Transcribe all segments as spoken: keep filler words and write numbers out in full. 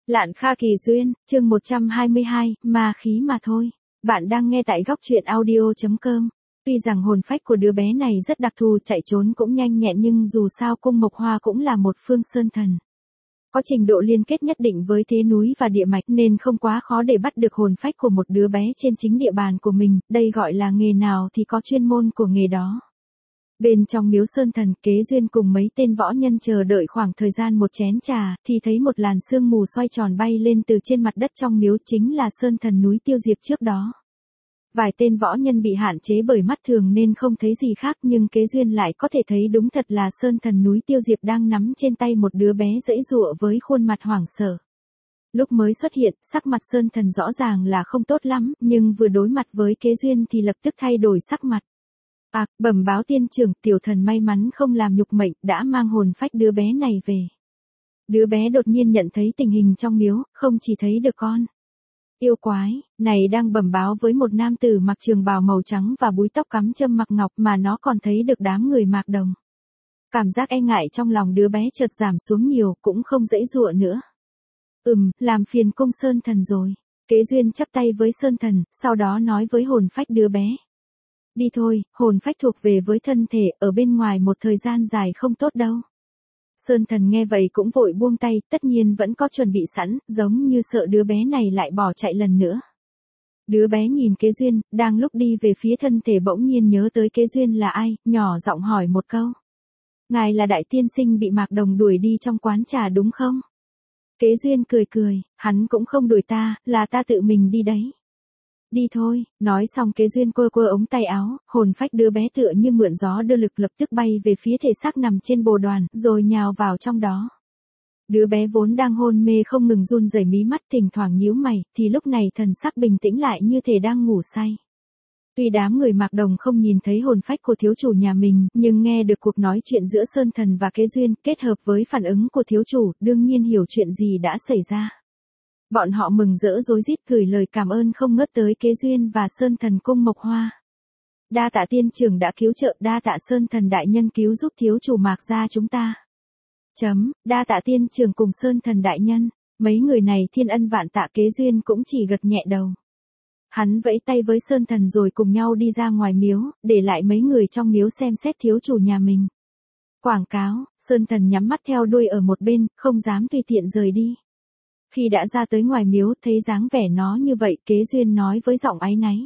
Lạn Kha Kỳ Duyên, chương một trăm hai mươi hai, ma khí mà thôi. Bạn đang nghe tại góc truyện audio chấm com. Tuy rằng hồn phách của đứa bé này rất đặc thù, chạy trốn cũng nhanh nhẹn, nhưng dù sao Cung Mộc Hoa cũng là một phương sơn thần. Có trình độ liên kết nhất định với thế núi và địa mạch nên không quá khó để bắt được hồn phách của một đứa bé trên chính địa bàn của mình, đây gọi là nghề nào thì có chuyên môn của nghề đó. Bên trong miếu sơn thần, Kế Duyên cùng mấy tên võ nhân chờ đợi khoảng thời gian một chén trà, thì thấy một làn sương mù xoay tròn bay lên từ trên mặt đất trong miếu, chính là sơn thần núi Tiêu Diệp trước đó. Vài tên võ nhân bị hạn chế bởi mắt thường nên không thấy gì khác, nhưng Kế Duyên lại có thể thấy đúng thật là sơn thần núi Tiêu Diệp đang nắm trên tay một đứa bé giãy giụa với khuôn mặt hoảng sợ. Lúc mới xuất hiện, sắc mặt sơn thần rõ ràng là không tốt lắm, nhưng vừa đối mặt với Kế Duyên thì lập tức thay đổi sắc mặt. À, bẩm báo tiên trưởng, tiểu thần may mắn không làm nhục mệnh, đã mang hồn phách đứa bé này về. Đứa bé đột nhiên nhận thấy tình hình trong miếu, không chỉ thấy được con yêu quái này đang bẩm báo với một nam tử mặc trường bào màu trắng và búi tóc cắm châm mặc ngọc, mà nó còn thấy được đám người Mạc Đồng. Cảm giác e ngại trong lòng đứa bé chợt giảm xuống nhiều, cũng không giãy giụa nữa. Ừm, làm phiền cung sơn thần rồi. Kế Duyên chắp tay với sơn thần, sau đó nói với hồn phách đứa bé. Đi thôi, hồn phách thuộc về với thân thể, ở bên ngoài một thời gian dài không tốt đâu. Sơn thần nghe vậy cũng vội buông tay, tất nhiên vẫn có chuẩn bị sẵn, giống như sợ đứa bé này lại bỏ chạy lần nữa. Đứa bé nhìn Kế Duyên, đang lúc đi về phía thân thể bỗng nhiên nhớ tới Kế Duyên là ai, nhỏ giọng hỏi một câu. Ngài là đại tiên sinh bị Mạc Đồng đuổi đi trong quán trà đúng không? Kế Duyên cười cười, hắn cũng không đuổi ta, là ta tự mình đi đấy. Đi thôi, nói xong Kế Duyên quơ quơ ống tay áo, hồn phách đứa bé tựa như mượn gió đưa lực lập tức bay về phía thể xác nằm trên bồ đoàn, rồi nhào vào trong đó. Đứa bé vốn đang hôn mê không ngừng run rẩy mí mắt, thỉnh thoảng nhíu mày, thì lúc này thần sắc bình tĩnh lại như thể đang ngủ say. Tuy đám người Mạc Đồng không nhìn thấy hồn phách của thiếu chủ nhà mình, nhưng nghe được cuộc nói chuyện giữa Sơn Thần và Kế Duyên, kết hợp với phản ứng của thiếu chủ, đương nhiên hiểu chuyện gì đã xảy ra. Bọn họ mừng rỡ rối rít gửi lời cảm ơn không ngớt tới Kế Duyên và Sơn Thần Cung Mộc Hoa. Đa tạ tiên trưởng đã cứu trợ, đa tạ Sơn Thần đại nhân cứu giúp thiếu chủ Mạc gia chúng ta. Chấm, đa tạ tiên trưởng cùng Sơn Thần đại nhân, mấy người này thiên ân vạn tạ. Kế Duyên cũng chỉ gật nhẹ đầu. Hắn vẫy tay với Sơn Thần rồi cùng nhau đi ra ngoài miếu, để lại mấy người trong miếu xem xét thiếu chủ nhà mình. Quảng cáo, Sơn Thần nhắm mắt theo đuôi ở một bên, không dám tùy tiện rời đi. Khi đã ra tới ngoài miếu, thấy dáng vẻ nó như vậy, Kế Duyên nói với giọng áy náy.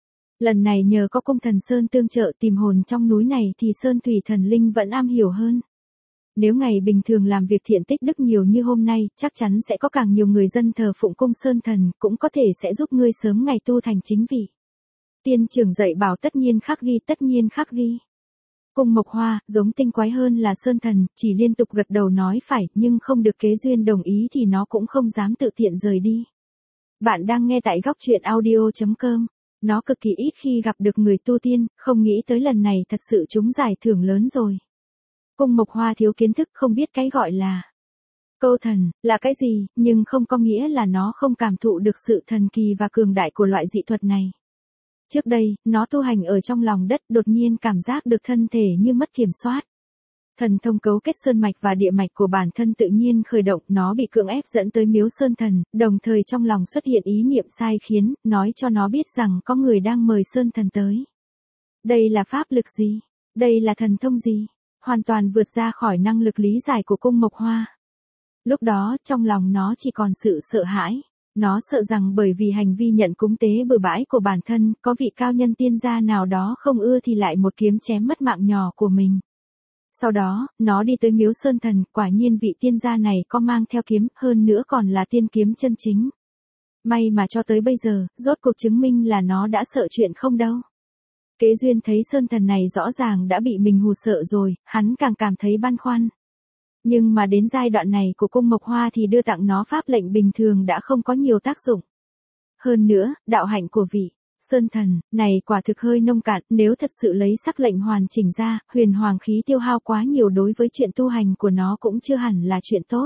Lần này nhờ có cung thần Sơn tương trợ tìm hồn trong núi này thì Sơn Thủy Thần Linh vẫn am hiểu hơn. Nếu ngày bình thường làm việc thiện tích đức nhiều như hôm nay, chắc chắn sẽ có càng nhiều người dân thờ phụng cung Sơn Thần, cũng có thể sẽ giúp ngươi sớm ngày tu thành chính vị. Tiên trưởng dạy bảo tất nhiên khắc ghi, tất nhiên khắc ghi. Cung Mộc Hoa, giống tinh quái hơn là Sơn Thần, chỉ liên tục gật đầu nói phải, nhưng không được Kế Duyên đồng ý thì nó cũng không dám tự tiện rời đi. Bạn đang nghe tại góc truyện audio chấm com. Nó cực kỳ ít khi gặp được người tu tiên, không nghĩ tới lần này thật sự trúng giải thưởng lớn rồi. Cung Mộc Hoa thiếu kiến thức, không biết cái gọi là câu thần là cái gì, nhưng không có nghĩa là nó không cảm thụ được sự thần kỳ và cường đại của loại dị thuật này. Trước đây, nó tu hành ở trong lòng đất, đột nhiên cảm giác được thân thể như mất kiểm soát. Thần thông cấu kết sơn mạch và địa mạch của bản thân tự nhiên khởi động, nó bị cưỡng ép dẫn tới miếu Sơn Thần, đồng thời trong lòng xuất hiện ý niệm sai khiến, nói cho nó biết rằng có người đang mời Sơn Thần tới. Đây là pháp lực gì? Đây là thần thông gì? Hoàn toàn vượt ra khỏi năng lực lý giải của Cung Mộc Hoa. Lúc đó, trong lòng nó chỉ còn sự sợ hãi. Nó sợ rằng bởi vì hành vi nhận cúng tế bừa bãi của bản thân, có vị cao nhân tiên gia nào đó không ưa thì lại một kiếm chém mất mạng nhỏ của mình. Sau đó, nó đi tới miếu Sơn Thần, quả nhiên vị tiên gia này có mang theo kiếm, hơn nữa còn là tiên kiếm chân chính. May mà cho tới bây giờ, rốt cuộc chứng minh là nó đã sợ chuyện không đâu. Kế Duyên thấy Sơn Thần này rõ ràng đã bị mình hù sợ rồi, hắn càng cảm thấy băn khoăn. Nhưng mà đến giai đoạn này của Cung Mộc Hoa thì đưa tặng nó pháp lệnh bình thường đã không có nhiều tác dụng. Hơn nữa, đạo hạnh của vị Sơn Thần này quả thực hơi nông cạn, nếu thật sự lấy sắc lệnh hoàn chỉnh ra, huyền hoàng khí tiêu hao quá nhiều đối với chuyện tu hành của nó cũng chưa hẳn là chuyện tốt.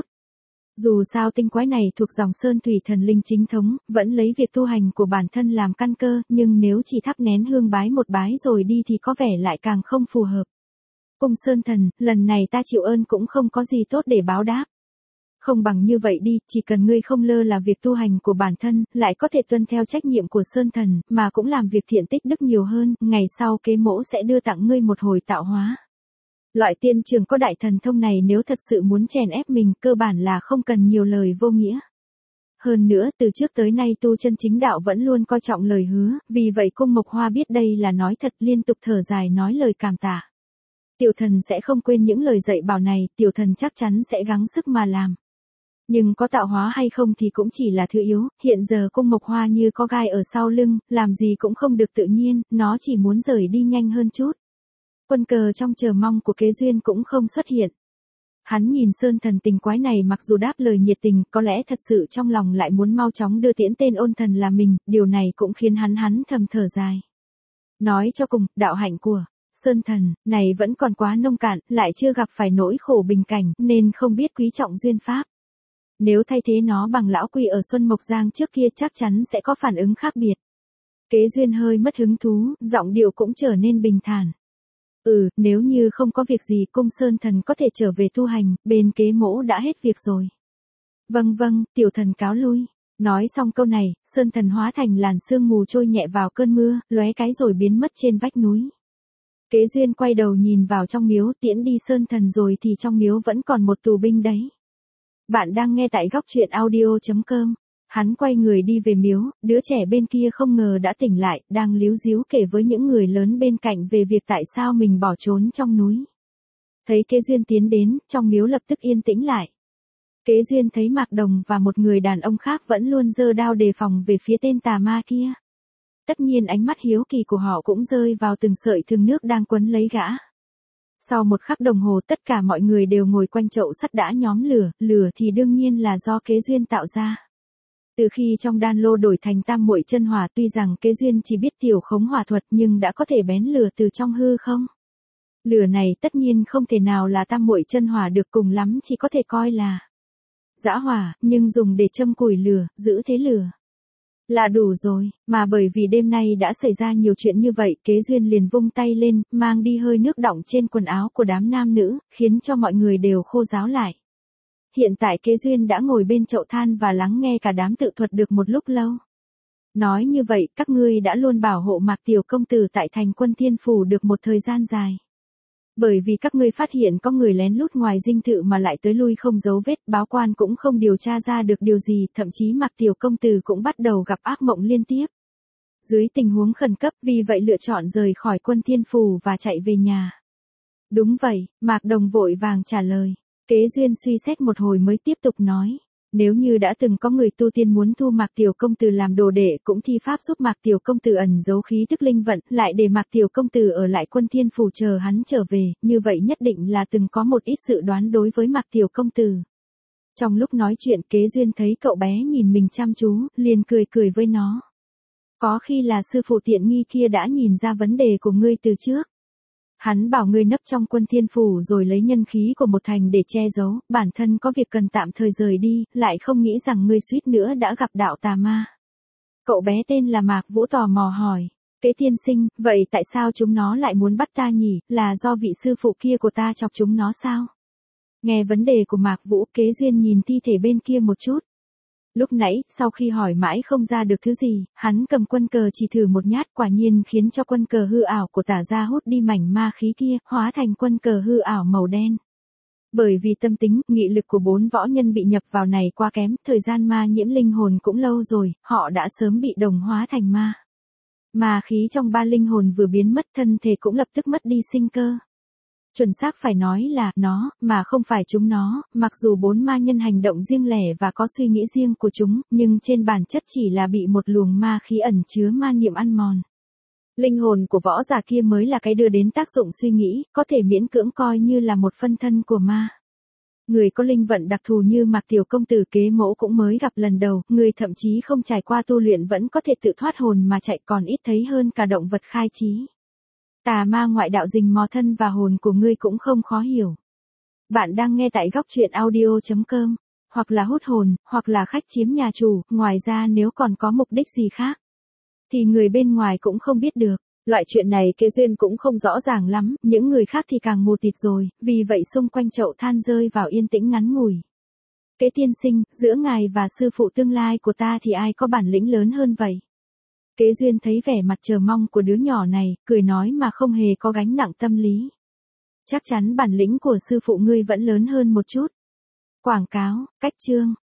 Dù sao tinh quái này thuộc dòng Sơn Thủy Thần Linh chính thống, vẫn lấy việc tu hành của bản thân làm căn cơ, nhưng nếu chỉ thắp nén hương bái một bái rồi đi thì có vẻ lại càng không phù hợp. Cung Sơn Thần, lần này ta chịu ơn cũng không có gì tốt để báo đáp. Không bằng như vậy đi, chỉ cần ngươi không lơ là việc tu hành của bản thân, lại có thể tuân theo trách nhiệm của Sơn Thần, mà cũng làm việc thiện tích đức nhiều hơn, ngày sau kế mẫu sẽ đưa tặng ngươi một hồi tạo hóa. Loại tiên trường có đại thần thông này nếu thật sự muốn chèn ép mình, cơ bản là không cần nhiều lời vô nghĩa. Hơn nữa, từ trước tới nay tu chân chính đạo vẫn luôn coi trọng lời hứa, vì vậy Cung Mộc Hoa biết đây là nói thật, liên tục thở dài nói lời cảm tạ. Tiểu thần sẽ không quên những lời dạy bảo này, tiểu thần chắc chắn sẽ gắng sức mà làm. Nhưng có tạo hóa hay không thì cũng chỉ là thứ yếu, hiện giờ Cung Mộc Hoa như có gai ở sau lưng, làm gì cũng không được tự nhiên, nó chỉ muốn rời đi nhanh hơn chút. Quân Cờ trong chờ mong của Kế Duyên cũng không xuất hiện. Hắn nhìn Sơn Thần tình quái này, mặc dù đáp lời nhiệt tình, có lẽ thật sự trong lòng lại muốn mau chóng đưa tiễn tên ôn thần là mình, điều này cũng khiến hắn hắn thầm thở dài. Nói cho cùng, đạo hạnh của Sơn Thần này vẫn còn quá nông cạn, lại chưa gặp phải nỗi khổ bình cảnh, nên không biết quý trọng duyên pháp. Nếu thay thế nó bằng lão quỷ ở Xuân Mộc Giang trước kia chắc chắn sẽ có phản ứng khác biệt. Kế Duyên hơi mất hứng thú, giọng điệu cũng trở nên bình thản. Ừ, nếu như không có việc gì Cung Sơn Thần có thể trở về tu hành, bên kế mỗ đã hết việc rồi. Vâng vâng, tiểu thần cáo lui. Nói xong câu này, Sơn Thần hóa thành làn sương mù trôi nhẹ vào cơn mưa, lóe cái rồi biến mất trên vách núi. Kế Duyên quay đầu nhìn vào trong miếu, tiễn đi Sơn Thần rồi thì trong miếu vẫn còn một tù binh đấy. Bạn đang nghe tại góc truyện audio chấm com. Hắn quay người đi về miếu, đứa trẻ bên kia không ngờ đã tỉnh lại, đang líu díu kể với những người lớn bên cạnh về việc tại sao mình bỏ trốn trong núi. Thấy Kế Duyên tiến đến, trong miếu lập tức yên tĩnh lại. Kế Duyên thấy Mạc Đồng và một người đàn ông khác vẫn luôn giơ đao đề phòng về phía tên tà ma kia. Tất nhiên ánh mắt hiếu kỳ của họ cũng rơi vào từng sợi thừng nước đang quấn lấy gã. Sau một khắc đồng hồ tất cả mọi người đều ngồi quanh chậu sắt đã nhóm lửa, lửa thì đương nhiên là do Kế Duyên tạo ra. Từ khi trong đan lô đổi thành tam muội chân hỏa, tuy rằng Kế Duyên chỉ biết tiểu khống hỏa thuật nhưng đã có thể bén lửa từ trong hư không. Lửa này tất nhiên không thể nào là tam muội chân hỏa được, cùng lắm chỉ có thể coi là dã hỏa, nhưng dùng để châm củi lửa, giữ thế lửa là đủ rồi, mà bởi vì đêm nay đã xảy ra nhiều chuyện như vậy, Kế Duyên liền vung tay lên, mang đi hơi nước đọng trên quần áo của đám nam nữ, khiến cho mọi người đều khô ráo lại. Hiện tại Kế Duyên đã ngồi bên chậu than và lắng nghe cả đám tự thuật được một lúc lâu. Nói như vậy, các ngươi đã luôn bảo hộ Mạc tiểu công tử tại thành Quân Thiên Phủ được một thời gian dài. Bởi vì các ngươi phát hiện có người lén lút ngoài dinh thự mà lại tới lui không dấu vết, báo quan cũng không điều tra ra được điều gì, thậm chí Mạc tiểu công tử cũng bắt đầu gặp ác mộng liên tiếp. Dưới tình huống khẩn cấp, vì vậy lựa chọn rời khỏi Quân Thiên Phủ và chạy về nhà. Đúng vậy, Mạc Đồng vội vàng trả lời. Kế Duyên suy xét một hồi mới tiếp tục nói. Nếu như đã từng có người tu tiên muốn thu Mạc tiểu công tử làm đồ đệ, cũng thi pháp giúp Mạc tiểu công tử ẩn giấu khí tức linh vận, lại để Mạc tiểu công tử ở lại Quân Thiên Phủ chờ hắn trở về, như vậy nhất định là từng có một ít dự đoán đối với Mạc tiểu công tử. Trong lúc nói chuyện, Kế Duyên thấy cậu bé nhìn mình chăm chú, liền cười cười với nó. Có khi là sư phụ tiện nghi kia đã nhìn ra vấn đề của ngươi từ trước. Hắn bảo ngươi nấp trong Quân Thiên Phủ rồi lấy nhân khí của một thành để che giấu, bản thân có việc cần tạm thời rời đi, lại không nghĩ rằng ngươi suýt nữa đã gặp đạo tà ma. Cậu bé tên là Mạc Vũ tò mò hỏi. Kế tiên sinh, vậy tại sao chúng nó lại muốn bắt ta nhỉ, là do vị sư phụ kia của ta chọc chúng nó sao? Nghe vấn đề của Mạc Vũ, Kế Duyên nhìn thi thể bên kia một chút. Lúc nãy, sau khi hỏi mãi không ra được thứ gì, hắn cầm quân cờ chỉ thử một nhát, quả nhiên khiến cho quân cờ hư ảo của tả gia hút đi mảnh ma khí kia, hóa thành quân cờ hư ảo màu đen. Bởi vì tâm tính, nghị lực của bốn võ nhân bị nhập vào này quá kém, thời gian ma nhiễm linh hồn cũng lâu rồi, họ đã sớm bị đồng hóa thành ma. Ma khí trong ba linh hồn vừa biến mất, thân thể cũng lập tức mất đi sinh cơ. Chuẩn xác phải nói là nó, mà không phải chúng nó, mặc dù bốn ma nhân hành động riêng lẻ và có suy nghĩ riêng của chúng, nhưng trên bản chất chỉ là bị một luồng ma khí ẩn chứa ma niệm ăn mòn. Linh hồn của võ giả kia mới là cái đưa đến tác dụng suy nghĩ, có thể miễn cưỡng coi như là một phân thân của ma. Người có linh vận đặc thù như Mạc tiểu công tử Kế mẫu cũng mới gặp lần đầu, người thậm chí không trải qua tu luyện vẫn có thể tự thoát hồn mà chạy, còn ít thấy hơn cả động vật khai trí. Tà ma ngoại đạo rình mò thân và hồn của ngươi cũng không khó hiểu. Bạn đang nghe tại góc truyện audio chấm com, hoặc là hút hồn, hoặc là khách chiếm nhà chủ, ngoài ra nếu còn có mục đích gì khác, thì người bên ngoài cũng không biết được. Loại chuyện này Kế Duyên cũng không rõ ràng lắm, những người khác thì càng mù tịt rồi, vì vậy xung quanh chậu than rơi vào yên tĩnh ngắn ngủi. Kế tiên sinh, giữa ngài và sư phụ tương lai của ta thì ai có bản lĩnh lớn hơn vậy? Kế Duyên thấy vẻ mặt chờ mong của đứa nhỏ này, cười nói mà không hề có gánh nặng tâm lý. Chắc chắn bản lĩnh của sư phụ ngươi vẫn lớn hơn một chút. Quảng cáo, cách chương.